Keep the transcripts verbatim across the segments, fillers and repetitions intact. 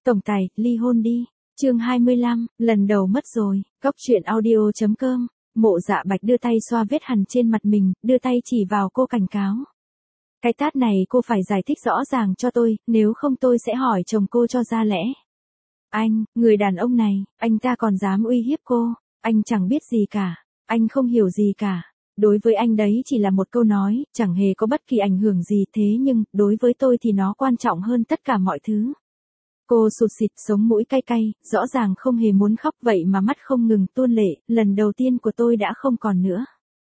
Tổng tài, ly hôn đi. Chương hai mươi lăm, lần đầu mất rồi. Cóc truyện audio chấm com. Mộ Dạ Bạch đưa tay xoa vết hằn trên mặt mình, đưa tay chỉ vào cô cảnh cáo. Cái tát này cô phải giải thích rõ ràng cho tôi, nếu không tôi sẽ hỏi chồng cô cho ra lẽ. Anh, người đàn ông này, anh ta còn dám uy hiếp cô, anh chẳng biết gì cả, anh không hiểu gì cả. Đối với anh đấy chỉ là một câu nói, chẳng hề có bất kỳ ảnh hưởng gì, thế nhưng, đối với tôi thì nó quan trọng hơn tất cả mọi thứ. Cô sụt sịt, sống mũi cay cay, rõ ràng không hề muốn khóc vậy mà mắt không ngừng tuôn lệ, lần đầu tiên của tôi đã không còn nữa.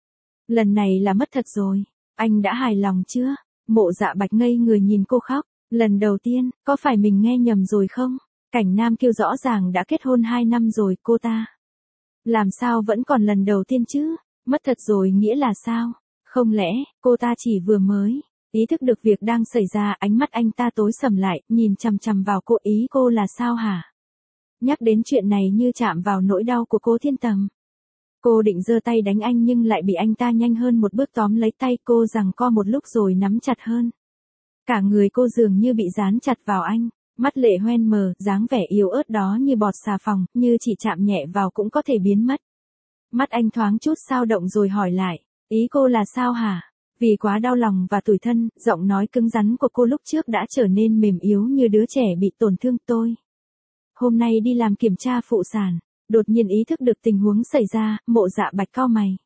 Lần này là mất thật rồi, anh đã hài lòng chưa? Mộ Dạ Bạch ngây người nhìn cô khóc, lần đầu tiên, có phải mình nghe nhầm rồi không? Cảnh Nam Kiêu rõ ràng đã kết hôn hai năm rồi, cô ta. Làm sao vẫn còn lần đầu tiên chứ? Mất thật rồi nghĩa là sao? Không lẽ, cô ta chỉ vừa mới ý thức được việc đang xảy ra, ánh mắt anh ta tối sầm lại, nhìn chằm chằm vào cô, ý cô là sao hả? Nhắc đến chuyện này như chạm vào nỗi đau của cô Thiên Tầm. Cô định giơ tay đánh anh nhưng lại bị anh ta nhanh hơn một bước tóm lấy tay cô, giằng co một lúc rồi nắm chặt hơn. Cả người cô dường như bị dán chặt vào anh, mắt lệ hoen mờ, dáng vẻ yếu ớt đó như bọt xà phòng, như chỉ chạm nhẹ vào cũng có thể biến mất. Mắt anh thoáng chút xao động rồi hỏi lại, ý cô là sao hả? Vì quá đau lòng và tủi thân, giọng nói cứng rắn của cô lúc trước đã trở nên mềm yếu như đứa trẻ bị tổn thương. Tôi hôm nay đi làm kiểm tra phụ sản, đột nhiên ý thức được tình huống xảy ra. Mộ Dạ Bạch cau mày.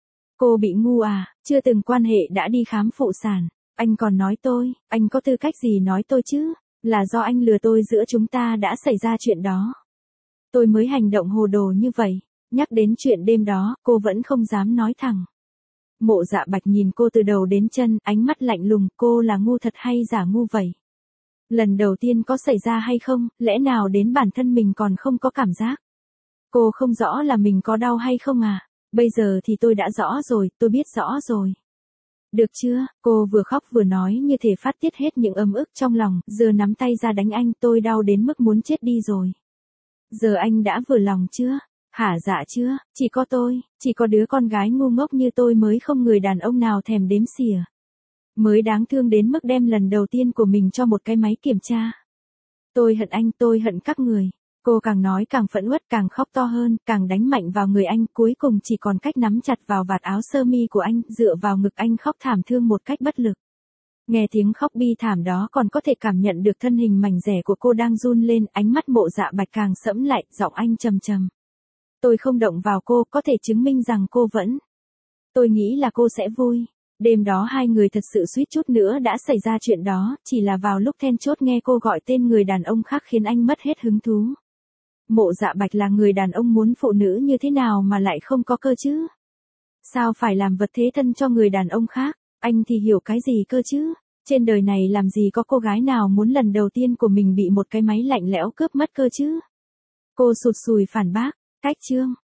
Cô bị ngu à, chưa từng quan hệ đã đi khám phụ sản, anh còn nói tôi, anh có tư cách gì nói tôi chứ? Là do anh lừa tôi, giữa chúng ta đã xảy ra chuyện đó. Tôi mới hành động hồ đồ như vậy. Nhắc đến chuyện đêm đó, cô vẫn không dám nói thẳng. Mộ Dạ Bạch nhìn cô từ đầu đến chân, ánh mắt lạnh lùng, cô là ngu thật hay giả ngu vậy? Lần đầu tiên có xảy ra hay không, lẽ nào đến bản thân mình còn không có cảm giác? Cô không rõ là mình có đau hay không à? Bây giờ thì tôi đã rõ rồi, tôi biết rõ rồi. Được chưa? Cô vừa khóc vừa nói như thể phát tiết hết những ấm ức trong lòng, giờ nắm tay ra đánh anh, tôi đau đến mức muốn chết đi rồi. Giờ anh đã vừa lòng chưa? Hả dạ chưa? Chỉ có tôi, chỉ có đứa con gái ngu ngốc như tôi mới không người đàn ông nào thèm đếm xỉa. Mới đáng thương đến mức đem lần đầu tiên của mình cho một cái máy kiểm tra. Tôi hận anh, tôi hận các người. Cô càng nói càng phẫn uất, càng khóc to hơn, càng đánh mạnh vào người anh, cuối cùng chỉ còn cách nắm chặt vào vạt áo sơ mi của anh, dựa vào ngực anh khóc thảm thương một cách bất lực. Nghe tiếng khóc bi thảm đó còn có thể cảm nhận được thân hình mảnh dẻ của cô đang run lên, ánh mắt Mộ Dạ Bạch càng sẫm lại, giọng anh trầm trầm. Tôi không động vào cô, có thể chứng minh rằng cô vẫn. Tôi nghĩ là cô sẽ vui. Đêm đó hai người thật sự suýt chút nữa đã xảy ra chuyện đó, chỉ là vào lúc then chốt nghe cô gọi tên người đàn ông khác khiến anh mất hết hứng thú. Mộ Dạ Bạch là người đàn ông muốn phụ nữ như thế nào mà lại không có cơ chứ? Sao phải làm vật thế thân cho người đàn ông khác? Anh thì hiểu cái gì cơ chứ? Trên đời này làm gì có cô gái nào muốn lần đầu tiên của mình bị một cái máy lạnh lẽo cướp mất cơ chứ? Cô sụt sùi phản bác. Cách chương